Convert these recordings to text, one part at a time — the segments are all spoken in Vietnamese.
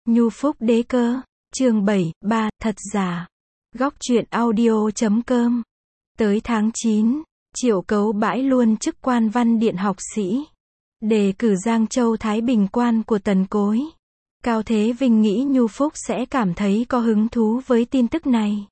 Nhu Phúc Đế Cơ, chương 7, 3, thật giả. Góc truyện audio.com. Tới tháng 9, Triệu Cấu bãi luôn chức quan văn điện học sĩ. Đề cử Giang Châu Thái Bình quan của Tần Cối. Cao Thế Vinh nghĩ Nhu Phúc sẽ cảm thấy có hứng thú với tin tức này.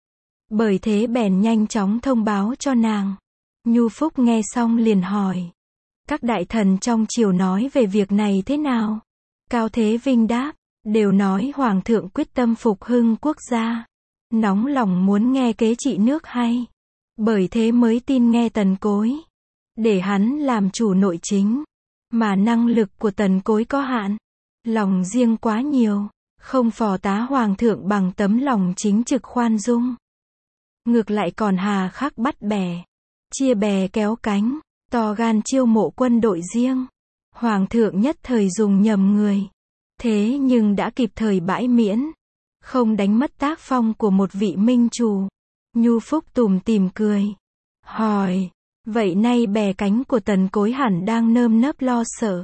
Bởi thế bèn nhanh chóng thông báo cho nàng. Nhu Phúc nghe xong liền hỏi. Các đại thần trong triều nói về việc này thế nào? Cao Thế Vinh đáp. Đều nói Hoàng thượng quyết tâm phục hưng quốc gia. Nóng lòng muốn nghe kế trị nước hay. Bởi thế mới tin nghe Tần Cối. Để hắn làm chủ nội chính. Mà năng lực của Tần Cối có hạn. Lòng riêng quá nhiều. Không phò tá Hoàng thượng bằng tấm lòng chính trực khoan dung. Ngược lại còn hà khắc bắt bè. Chia bè kéo cánh. To gan chiêu mộ quân đội riêng. Hoàng thượng nhất thời dùng nhầm người. Thế nhưng đã kịp thời bãi miễn. Không đánh mất tác phong của một vị minh chủ. Nhu Phúc tủm tỉm cười. Hỏi. Vậy nay bè cánh của Tần Cối hẳn đang nơm nớp lo sợ.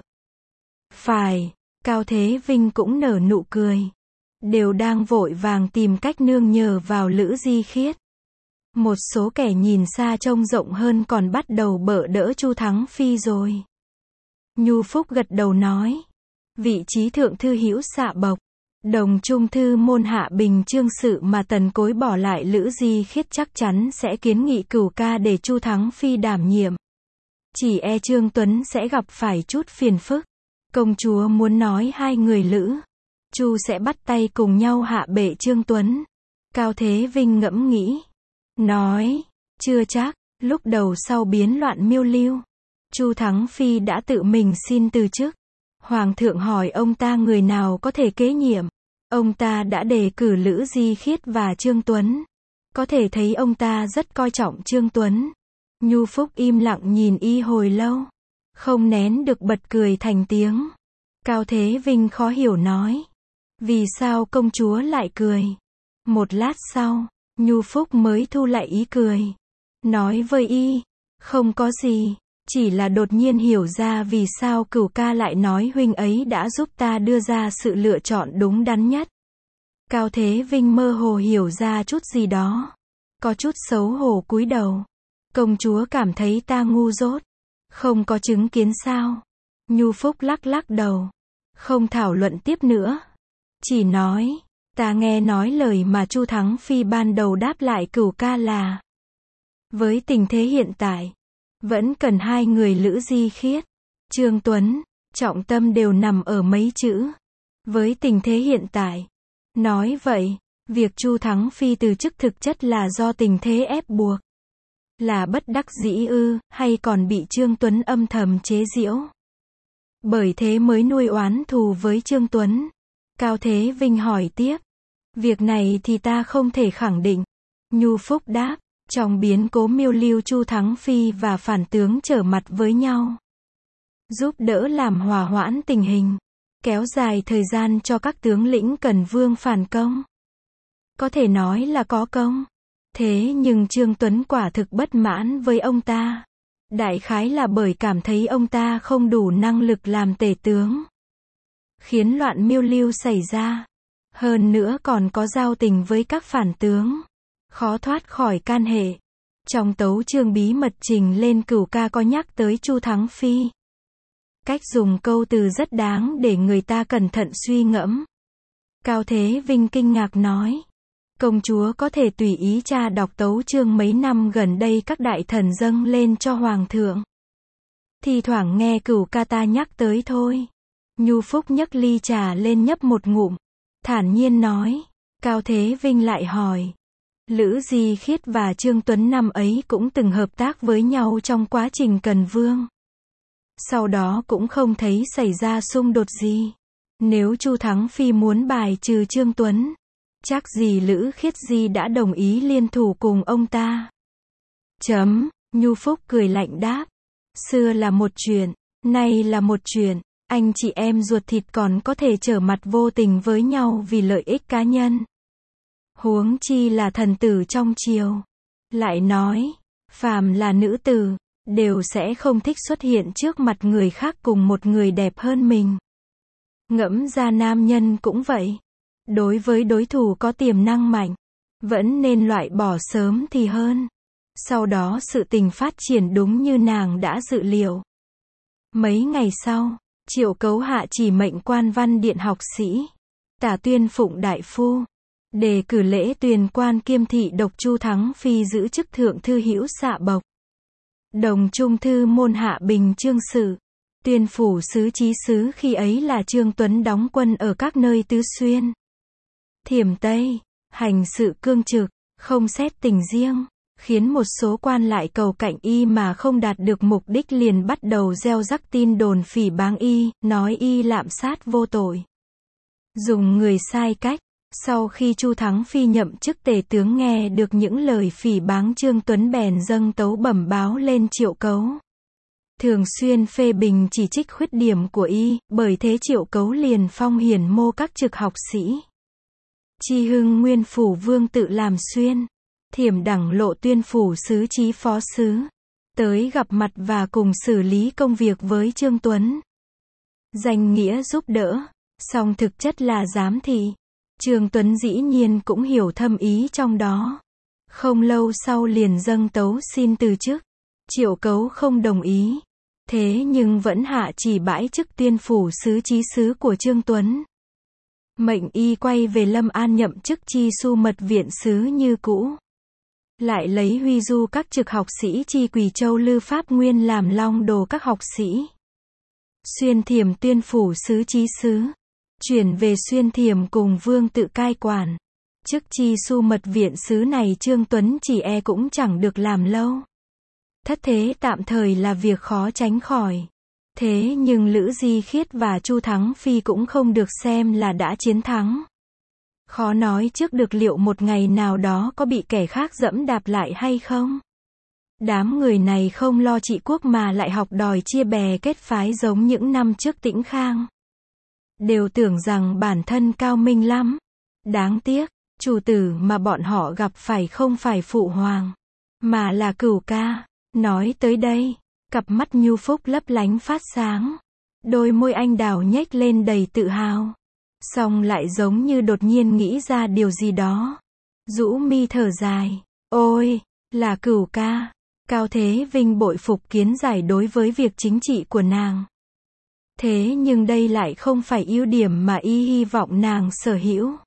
Phải. Cao Thế Vinh cũng nở nụ cười. Đều đang vội vàng tìm cách nương nhờ vào Lữ Di Khiết. Một số kẻ nhìn xa trông rộng hơn còn bắt đầu bợ đỡ Chu Thắng Phi rồi. Nhu Phúc gật đầu nói. Vị trí thượng thư hữu xạ bộc, đồng trung thư môn hạ bình chương sự mà Tần Cối bỏ lại Lữ Di Khiết chắc chắn sẽ kiến nghị Cửu Ca để Chu Thắng Phi đảm nhiệm. Chỉ e Trương Tuấn sẽ gặp phải chút phiền phức. Công chúa muốn nói hai người Lữ, Chu sẽ bắt tay cùng nhau hạ bệ Trương Tuấn. Cao Thế Vinh ngẫm nghĩ. Nói, chưa chắc, lúc đầu sau biến loạn Miêu Lưu, Chu Thắng Phi đã tự mình xin từ chức. Hoàng thượng hỏi ông ta người nào có thể kế nhiệm. Ông ta đã đề cử Lữ Di Khiết và Trương Tuấn. Có thể thấy ông ta rất coi trọng Trương Tuấn. Nhu Phúc im lặng nhìn y hồi lâu. Không nén được bật cười thành tiếng. Cao Thế Vinh khó hiểu nói. Vì sao công chúa lại cười? Một lát sau, Nhu Phúc mới thu lại ý cười. Nói với y. Không có gì. Chỉ là đột nhiên hiểu ra vì sao Cửu Ca lại nói huynh ấy đã giúp ta đưa ra sự lựa chọn đúng đắn nhất. Cao Thế Vinh mơ hồ hiểu ra chút gì đó. Có chút xấu hổ cúi đầu. Công chúa cảm thấy ta ngu dốt. Không có chứng kiến sao? Nhu Phúc lắc lắc đầu. Không thảo luận tiếp nữa. Chỉ nói, ta nghe nói lời mà Chu Thắng Phi ban đầu đáp lại Cửu Ca là. Với tình thế hiện tại, vẫn cần hai người Lữ Di Khiết, Trương Tuấn, trọng tâm đều nằm ở mấy chữ. Với tình thế hiện tại. Nói vậy, việc Chu Thắng Phi từ chức thực chất là do tình thế ép buộc. Là bất đắc dĩ ư, hay còn bị Trương Tuấn âm thầm chế giễu. Bởi thế mới nuôi oán thù với Trương Tuấn. Cao Thế Vinh hỏi tiếp. Việc này thì ta không thể khẳng định. Nhu Phúc đáp. Trong biến cố Miêu Lưu Chu Thắng Phi và phản tướng trở mặt với nhau. Giúp đỡ làm hòa hoãn tình hình. Kéo dài thời gian cho các tướng lĩnh Cần Vương phản công. Có thể nói là có công. Thế nhưng Trương Tuấn quả thực bất mãn với ông ta. Đại khái là bởi cảm thấy ông ta không đủ năng lực làm tể tướng. Khiến loạn Miêu Lưu xảy ra. Hơn nữa còn có giao tình với các phản tướng. Khó thoát khỏi can hệ. Trong tấu chương bí mật trình lên Cửu Ca có nhắc tới Chu Thắng Phi. Cách dùng câu từ rất đáng để người ta cẩn thận suy ngẫm. Cao Thế Vinh kinh ngạc nói. Công chúa có thể tùy ý tra đọc tấu chương mấy năm gần đây các đại thần dâng lên cho Hoàng thượng. Thì thoảng nghe Cửu Ca ta nhắc tới thôi. Nhu Phúc nhấc ly trà lên nhấp một ngụm. Thản nhiên nói. Cao Thế Vinh lại hỏi. Lữ Di Khiết và Trương Tuấn năm ấy cũng từng hợp tác với nhau trong quá trình Cần Vương. Sau đó cũng không thấy xảy ra xung đột gì. Nếu Chu Thắng Phi muốn bài trừ Trương Tuấn, chắc gì Lữ Khiết Di đã đồng ý liên thủ cùng ông ta. Nhu Phúc cười lạnh đáp. Xưa là một chuyện, nay là một chuyện. Anh chị em ruột thịt còn có thể trở mặt vô tình với nhau vì lợi ích cá nhân. Huống chi là thần tử trong triều. Lại nói, phàm là nữ tử, đều sẽ không thích xuất hiện trước mặt người khác cùng một người đẹp hơn mình. Ngẫm ra nam nhân cũng vậy. Đối với đối thủ có tiềm năng mạnh, vẫn nên loại bỏ sớm thì hơn. Sau đó sự tình phát triển đúng như nàng đã dự liệu. Mấy ngày sau, Triệu Cấu hạ chỉ mệnh Quan Văn Điện học sĩ Tả Tuyên Phụng đại phu, đề cử lễ tuyền quan kiêm thị độc Chu Thắng Phi giữ chức thượng thư hữu xạ bộc, đồng trung thư môn hạ bình chương sự, tuyên phủ sứ chí sứ khi ấy là Trương Tuấn đóng quân ở các nơi tứ xuyên, Thiểm Tây, hành sự cương trực, không xét tình riêng, khiến một số quan lại cầu cạnh y mà không đạt được mục đích liền bắt đầu gieo rắc tin đồn phỉ báng y, nói y lạm sát vô tội, dùng người sai cách. Sau khi Chu Thắng Phi nhậm chức tể tướng nghe được những lời phỉ báng Trương Tuấn bèn dâng tấu bẩm báo lên Triệu Cấu. Thường xuyên phê bình chỉ trích khuyết điểm của y, bởi thế Triệu Cấu liền phong hiển mô các trực học sĩ. Chi Hưng nguyên phủ vương tự làm xuyên, Thiểm đẳng lộ tuyên phủ sứ chí phó sứ, tới gặp mặt và cùng xử lý công việc với Trương Tuấn. Danh nghĩa giúp đỡ, song thực chất là giám thị. Trương Tuấn dĩ nhiên cũng hiểu thâm ý trong đó. Không lâu sau liền dâng tấu xin từ chức. Triệu Cấu không đồng ý. Thế nhưng vẫn hạ chỉ bãi chức tuyên phủ sứ chí sứ của Trương Tuấn. Mệnh y quay về Lâm An nhậm chức Chi Su mật viện sứ như cũ. Lại lấy huy du các trực học sĩ Chi Quỳ Châu Lư Pháp Nguyên làm long đồ các học sĩ. Xuyên Thiểm tuyên phủ sứ chí sứ. Chuyển về Xuyên Thiểm cùng vương tự cai quản. Chức Chi Su mật viện sứ này Trương Tuấn chỉ cũng chẳng được làm lâu. Thất thế tạm thời là việc khó tránh khỏi. Thế nhưng Lữ Di Khiết và Chu Thắng Phi cũng không được xem là đã chiến thắng. Khó nói trước được liệu một ngày nào đó có bị kẻ khác dẫm đạp lại hay không. Đám người này không lo trị quốc mà lại học đòi chia bè kết phái giống những năm trước Tĩnh Khang. Đều tưởng rằng bản thân cao minh lắm. Đáng tiếc, chủ tử mà bọn họ gặp phải không phải phụ hoàng, mà là Cửu Ca. Nói tới đây, cặp mắt nhu phúc lấp lánh phát sáng. Đôi môi anh đào nhếch lên đầy tự hào. Song lại giống như đột nhiên nghĩ ra điều gì đó. Rũ mi thở dài. Ôi, là Cửu Ca. Cao Thế Vinh bội phục kiến giải đối với việc chính trị của nàng. Thế nhưng đây lại không phải ưu điểm mà y hy vọng nàng sở hữu.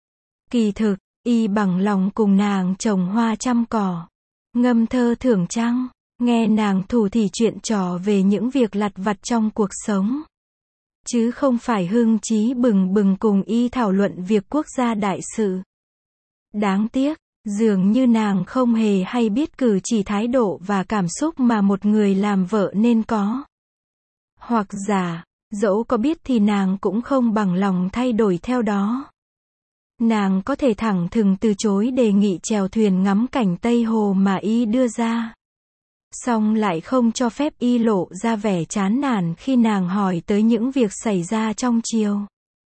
Kỳ thực, y bằng lòng cùng nàng trồng hoa chăm cỏ, ngâm thơ thưởng trăng, nghe nàng thủ thỉ chuyện trò về những việc lặt vặt trong cuộc sống. Chứ không phải hưng chí bừng bừng cùng y thảo luận việc quốc gia đại sự. Đáng tiếc, dường như nàng không hề hay biết cử chỉ thái độ và cảm xúc mà một người làm vợ nên có. Hoặc giả, dẫu có biết thì nàng cũng không bằng lòng thay đổi theo đó. Nàng có thể thẳng thừng từ chối đề nghị chèo thuyền ngắm cảnh Tây Hồ mà y đưa ra. Song lại không cho phép y lộ ra vẻ chán nản khi nàng hỏi tới những việc xảy ra trong triều.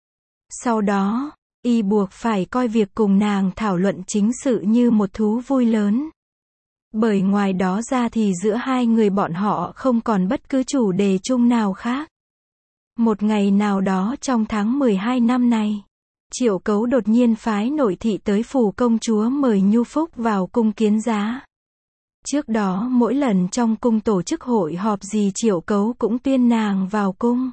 Sau đó, y buộc phải coi việc cùng nàng thảo luận chính sự như một thú vui lớn. Bởi ngoài đó ra thì giữa hai người bọn họ không còn bất cứ chủ đề chung nào khác. Một ngày nào đó trong tháng 12 năm nay, Triệu Cấu đột nhiên phái nội thị tới phủ công chúa mời Nhu Phúc vào cung kiến giá. Trước đó mỗi lần trong cung tổ chức hội họp gì Triệu Cấu cũng tuyên nàng vào cung.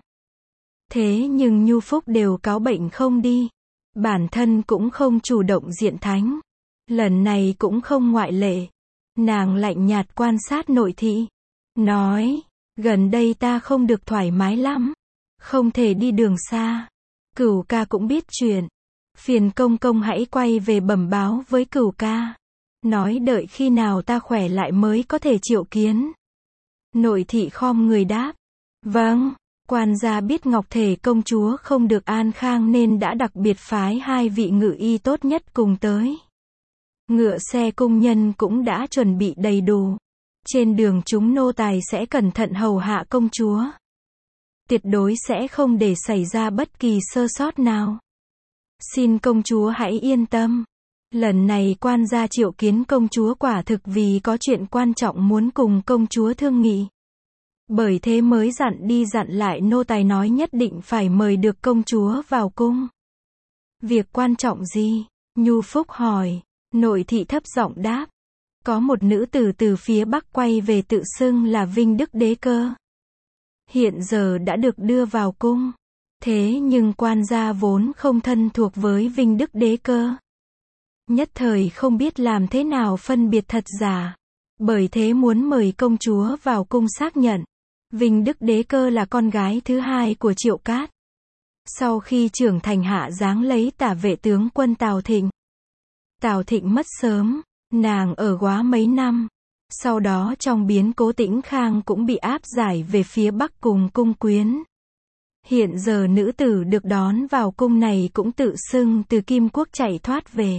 Thế nhưng Nhu Phúc đều cáo bệnh không đi. Bản thân cũng không chủ động diện thánh. Lần này cũng không ngoại lệ. Nàng lạnh nhạt quan sát nội thị. Nói, gần đây ta không được thoải mái lắm. Không thể đi đường xa. Cửu Ca cũng biết chuyện. Phiền công công hãy quay về bẩm báo với Cửu Ca. Nói đợi khi nào ta khỏe lại mới có thể triệu kiến. Nội thị khom người đáp. Vâng, quan gia biết Ngọc Thể công chúa không được an khang nên đã đặc biệt phái hai vị ngự y tốt nhất cùng tới. Ngựa xe cung nhân cũng đã chuẩn bị đầy đủ. Trên đường chúng nô tài sẽ cẩn thận hầu hạ công chúa. Tuyệt đối sẽ không để xảy ra bất kỳ sơ sót nào. Xin công chúa hãy yên tâm. Lần này quan gia triệu kiến công chúa quả thực vì có chuyện quan trọng muốn cùng công chúa thương nghị. Bởi thế mới dặn đi dặn lại nô tài nói nhất định phải mời được công chúa vào cung. Việc quan trọng gì? Nhu Phúc hỏi. Nội thị thấp giọng đáp. Có một nữ tử từ phía Bắc quay về tự xưng là Vinh Đức Đế Cơ. Hiện giờ đã được đưa vào cung. Thế nhưng quan gia vốn không thân thuộc với Vinh Đức Đế Cơ. Nhất thời không biết làm thế nào phân biệt thật giả. Bởi thế muốn mời công chúa vào cung xác nhận. Vinh Đức Đế Cơ là con gái thứ hai của Triệu Cát. Sau khi trưởng thành hạ giáng lấy tả vệ tướng quân Tào Thịnh. Tào Thịnh mất sớm, nàng ở Góa mấy năm. Sau đó trong biến cố Tĩnh Khang cũng bị áp giải về phía Bắc cùng cung quyến. Hiện giờ nữ tử được đón vào cung này cũng tự xưng từ Kim Quốc chạy thoát về.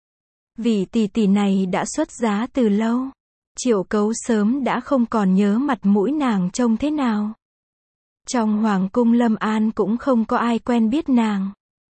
Vị tỷ tỷ này đã xuất giá từ lâu. Triệu Cấu sớm đã không còn nhớ mặt mũi nàng trông thế nào. Trong hoàng cung Lâm An cũng không có ai quen biết nàng.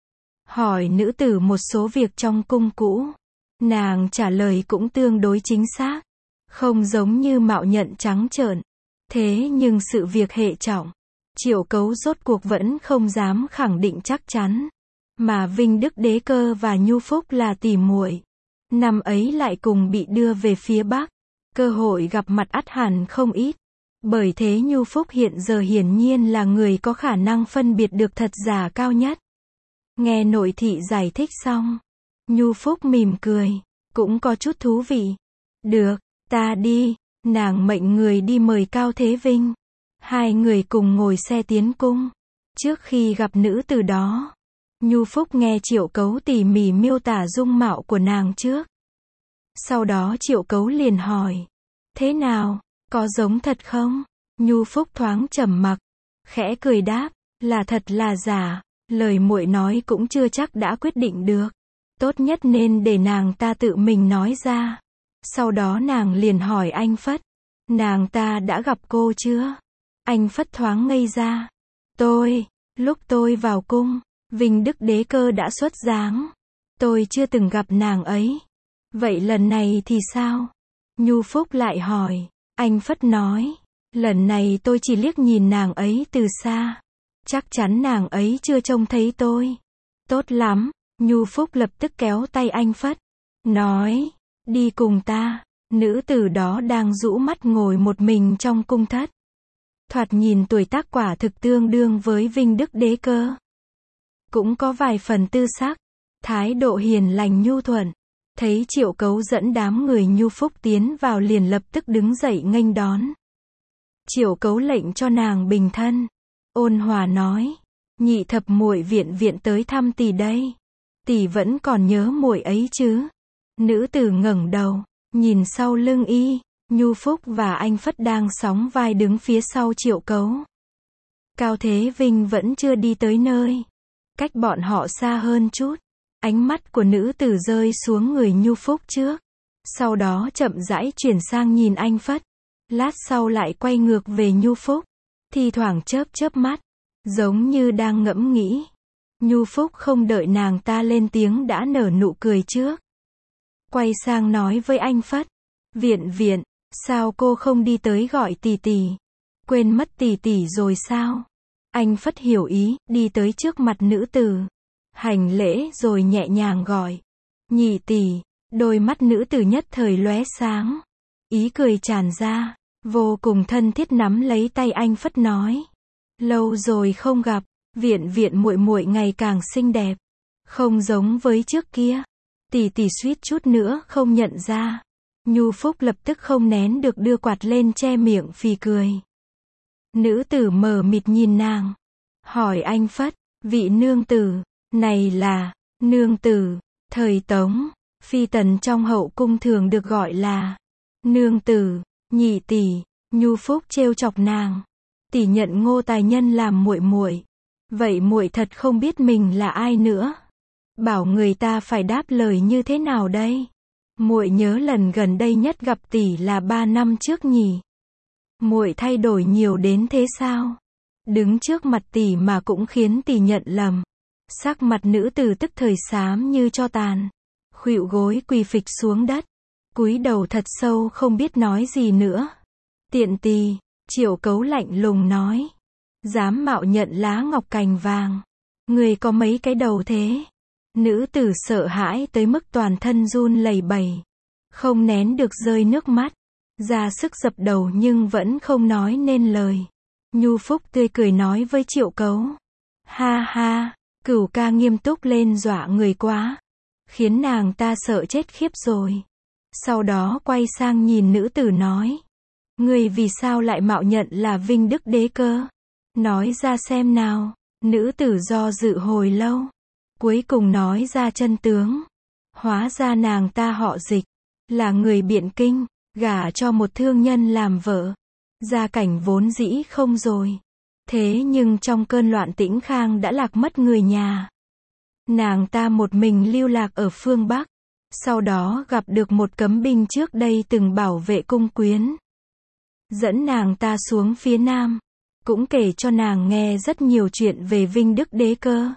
Hỏi nữ tử một số việc trong cung cũ. Nàng trả lời cũng tương đối chính xác. Không giống như mạo nhận trắng trợn. Thế nhưng sự việc hệ trọng. Triệu Cấu rốt cuộc vẫn không dám khẳng định chắc chắn. Mà Vinh Đức Đế Cơ và Nhu Phúc là tỉ muội. Năm ấy lại cùng bị đưa về phía Bắc. Cơ hội gặp mặt ắt hẳn không ít. Bởi thế Nhu Phúc hiện giờ hiển nhiên là người có khả năng phân biệt được thật giả cao nhất. Nghe nội thị giải thích xong. Nhu Phúc mỉm cười. Cũng có chút thú vị. Được, ta đi. Nàng mệnh người đi mời Cao Thế Vinh. Hai người cùng ngồi xe tiến cung. Trước khi gặp nữ từ đó. Nhu Phúc nghe Triệu Cấu tỉ mỉ miêu tả dung mạo của nàng trước. Sau đó Triệu Cấu liền hỏi. Thế nào, có giống thật không? Nhu Phúc thoáng trầm mặc. Khẽ cười đáp, là thật là giả. Lời muội nói cũng chưa chắc đã quyết định được. Tốt nhất nên để nàng ta tự mình nói ra. Sau đó nàng liền hỏi anh Phất. Nàng ta đã gặp cô chưa? Anh Phất thoáng ngây ra. Lúc tôi vào cung, Vinh Đức Đế Cơ đã xuất giáng. Tôi chưa từng gặp nàng ấy. Vậy lần này thì sao? Nhu Phúc lại hỏi. Anh Phất nói. Lần này tôi chỉ liếc nhìn nàng ấy từ xa. Chắc chắn nàng ấy chưa trông thấy tôi. Tốt lắm. Nhu Phúc lập tức kéo tay anh Phất. Nói. Đi cùng ta. Nữ tử đó đang rũ mắt ngồi một mình trong cung thất. Thoạt nhìn tuổi tác quả thực tương đương với Vinh Đức Đế Cơ. Cũng có vài phần tư sắc. Thái độ hiền lành nhu thuận. Thấy Triệu Cấu dẫn đám người Nhu Phúc tiến vào liền lập tức đứng dậy nghênh đón. Triệu Cấu lệnh cho nàng bình thân. Ôn hòa nói. Nhị thập muội viện tới thăm tỷ đây. Tỷ vẫn còn nhớ muội ấy chứ? Nữ tử ngẩng đầu. Nhìn sau lưng y. Nhu Phúc và anh Phất đang sóng vai đứng phía sau Triệu Cấu. Cao Thế Vinh vẫn chưa đi tới nơi. Cách bọn họ xa hơn chút. Ánh mắt của nữ tử rơi xuống người Nhu Phúc trước. Sau đó chậm rãi chuyển sang nhìn anh Phất. Lát sau lại quay ngược về Nhu Phúc. Thi thoảng chớp mắt. Giống như đang ngẫm nghĩ. Nhu Phúc không đợi nàng ta lên tiếng đã nở nụ cười trước. Quay sang nói với anh Phất. Viện, sao cô không đi tới gọi tỷ tỷ? Quên mất tỷ tỷ rồi sao? Anh Phất hiểu ý, đi tới trước mặt nữ tử. Hành lễ rồi nhẹ nhàng gọi. Nhị tỷ. Đôi mắt nữ tử nhất thời lóe sáng. Ý cười tràn ra. Vô cùng thân thiết nắm lấy tay anh Phất nói. Lâu rồi không gặp. Viện muội ngày càng xinh đẹp. Không giống với trước kia. Tỷ tỷ suýt chút nữa không nhận ra. Nhu Phúc lập tức không nén được đưa quạt lên che miệng phì cười. Nữ tử mờ mịt nhìn nàng. Hỏi anh Phất. Vị nương tử. Này là. Nương tử. Thời Tống. Phi tần trong hậu cung thường được gọi là. Nương tử. Nhị tỷ. Nhu Phúc trêu chọc nàng. Tỷ nhận Ngô tài nhân làm muội. Vậy muội thật không biết mình là ai nữa. Bảo người ta phải đáp lời như thế nào đây? Muội nhớ lần gần đây nhất gặp tỷ là 3 năm trước nhỉ? Muội thay đổi nhiều đến thế sao? Đứng trước mặt tỷ mà cũng khiến tỷ nhận lầm. Sắc mặt nữ tử tức thời xám như tro tàn. Khuỵu gối quỳ phịch xuống đất. Cúi đầu thật sâu không biết nói gì nữa. Tiện tì. Triệu Cấu lạnh lùng nói. Dám mạo nhận lá ngọc cành vàng. Người có mấy cái đầu thế? Nữ tử sợ hãi tới mức toàn thân run lẩy bẩy. Không nén được rơi nước mắt. Ra sức dập đầu nhưng vẫn không nói nên lời. Nhu Phúc tươi cười nói với Triệu Cấu. Ha ha, Cửu ca nghiêm túc lên dọa người quá. Khiến nàng ta sợ chết khiếp rồi. Sau đó quay sang nhìn nữ tử nói. Người vì sao lại mạo nhận là Vinh Đức Đế Cơ? Nói ra xem nào. Nữ tử do dự hồi lâu. Cuối cùng nói ra chân tướng. Hóa ra nàng ta họ Dịch. Là người Biện Kinh. Gả cho một thương nhân làm vợ. Gia cảnh vốn dĩ không rồi. Thế nhưng trong cơn loạn Tĩnh Khang đã lạc mất người nhà. Nàng ta một mình lưu lạc ở phương Bắc. Sau đó gặp được một cấm binh trước đây từng bảo vệ cung quyến. Dẫn nàng ta xuống phía Nam. Cũng kể cho nàng nghe rất nhiều chuyện về Vinh Đức Đế Cơ.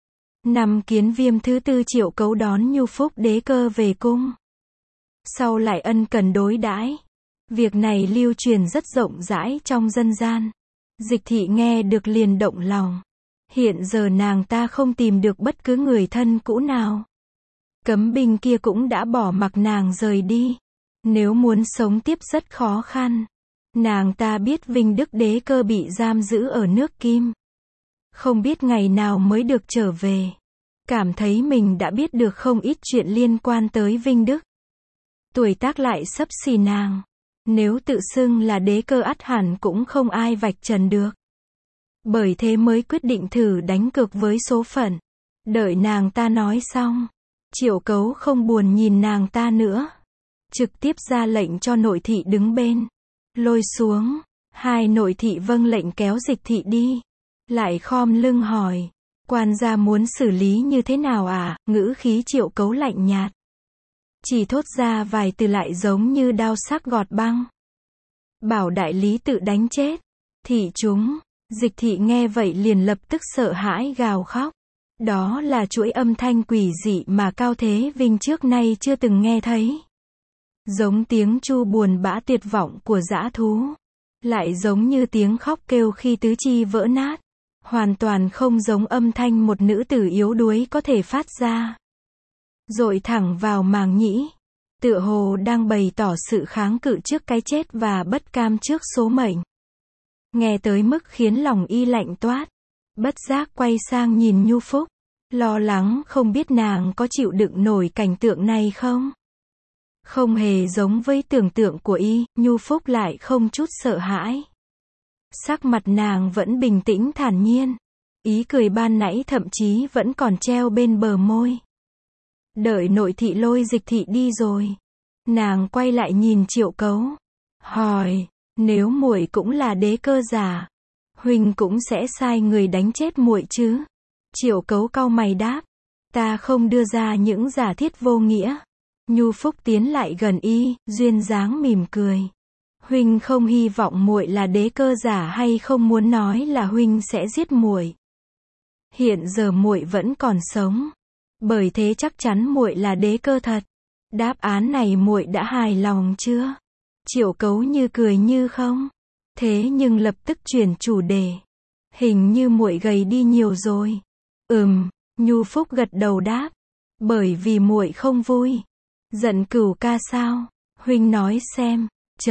Năm Kiến Viêm thứ tư Triệu Cấu đón Nhu Phúc Đế Cơ về cung. Sau lại ân cần đối đãi. Việc này lưu truyền rất rộng rãi trong dân gian. Dịch thị nghe được liền động lòng. Hiện giờ nàng ta không tìm được bất cứ người thân cũ nào. Cấm binh kia cũng đã bỏ mặc nàng rời đi. Nếu muốn sống tiếp rất khó khăn. Nàng ta biết Vinh Đức Đế Cơ bị giam giữ ở nước Kim. Không biết ngày nào mới được trở về. Cảm thấy mình đã biết được không ít chuyện liên quan tới Vinh Đức. Tuổi tác lại xấp xỉ nàng. Nếu tự xưng là Đế Cơ ắt hẳn cũng không ai vạch trần được. Bởi thế mới quyết định thử đánh cược với số phận. Đợi nàng ta nói xong. Triệu Cấu không buồn nhìn nàng ta nữa. Trực tiếp ra lệnh cho nội thị đứng bên. Lôi xuống. Hai nội thị vâng lệnh kéo Dịch thị đi. Lại khom lưng hỏi. Quan gia muốn xử lý như thế nào à? Ngữ khí Triệu Cấu lạnh nhạt. Chỉ thốt ra vài từ lại giống như đao sắc gọt băng. Bảo đại lý tự đánh chết. Thị chúng. Dịch thị nghe vậy liền lập tức sợ hãi gào khóc. Đó là chuỗi âm thanh quỷ dị mà Cao Thế Vinh trước nay chưa từng nghe thấy. Giống tiếng tru buồn bã tuyệt vọng của dã thú. Lại giống như tiếng khóc kêu khi tứ chi vỡ nát. Hoàn toàn không giống âm thanh một nữ tử yếu đuối có thể phát ra. Dội thẳng vào màng nhĩ. Tựa hồ đang bày tỏ sự kháng cự trước cái chết và bất cam trước số mệnh. Nghe tới mức khiến lòng y lạnh toát. Bất giác quay sang nhìn Nhu Phúc. Lo lắng không biết nàng có chịu đựng nổi cảnh tượng này không? Không hề giống với tưởng tượng của y, Nhu Phúc lại không chút sợ hãi. Sắc mặt nàng vẫn bình tĩnh thản nhiên. Ý cười ban nãy thậm chí vẫn còn treo bên bờ môi. Đợi nội thị lôi Dịch thị đi rồi. Nàng quay lại nhìn Triệu Cấu. Hỏi, nếu muội cũng là Đế Cơ giả, huynh cũng sẽ sai người đánh chết muội chứ? Triệu Cấu cau mày đáp. Ta không đưa ra những giả thiết vô nghĩa. Nhu Phúc tiến lại gần y, duyên dáng mỉm cười. Huynh không hy vọng muội là Đế Cơ giả hay không muốn nói là huynh sẽ giết muội? Hiện giờ muội vẫn còn sống. Bởi thế chắc chắn muội là Đế Cơ thật. Đáp án này muội đã hài lòng chưa? Triệu Cấu như cười như không. Thế nhưng lập tức chuyển chủ đề. Hình như muội gầy đi nhiều rồi. Nhu Phúc gật đầu đáp. Bởi vì muội không vui. Giận Cửu ca sao? Huynh nói xem.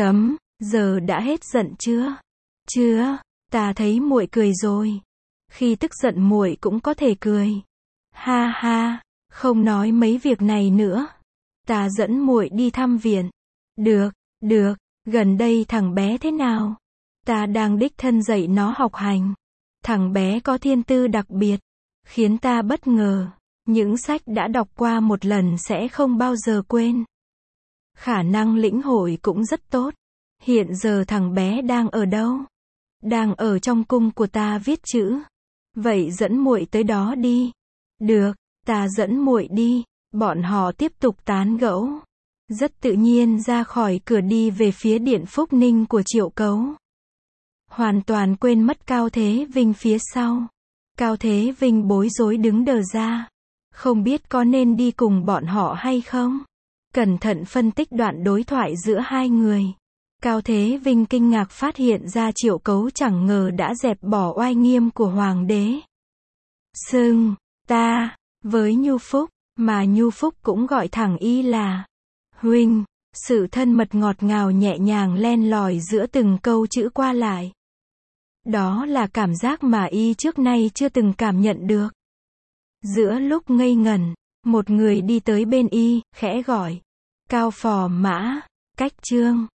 Giờ đã hết giận chưa? Chưa, ta thấy muội cười rồi. Khi tức giận muội cũng có thể cười. Ha ha, không nói mấy việc này nữa. Ta dẫn muội đi thăm viện. Được, gần đây thằng bé thế nào? Ta đang đích thân dạy nó học hành. Thằng bé có thiên tư đặc biệt, khiến ta bất ngờ. Những sách đã đọc qua một lần sẽ không bao giờ quên. Khả năng lĩnh hội cũng rất tốt. Hiện giờ thằng bé đang ở đâu? Đang ở trong cung của ta viết chữ. Vậy dẫn muội tới đó đi. Được, ta dẫn muội đi. Bọn họ tiếp tục tán gẫu. Rất tự nhiên ra khỏi cửa đi về phía điện Phúc Ninh của Triệu Cấu. Hoàn toàn quên mất Cao Thế Vinh phía sau. Cao Thế Vinh bối rối đứng đờ ra. Không biết có nên đi cùng bọn họ hay không? Cẩn thận phân tích đoạn đối thoại giữa hai người. Cao Thế Vinh kinh ngạc phát hiện ra Triệu Cấu chẳng ngờ đã dẹp bỏ oai nghiêm của hoàng đế. Xưng ta với Nhu Phúc, mà Nhu Phúc cũng gọi thẳng y là huynh. Sự thân mật ngọt ngào nhẹ nhàng len lỏi giữa từng câu chữ qua lại. Đó là cảm giác mà y trước nay chưa từng cảm nhận được. Giữa lúc ngây ngẩn, một người đi tới bên y, khẽ gọi. Cao Phò Mã, Cách Trương.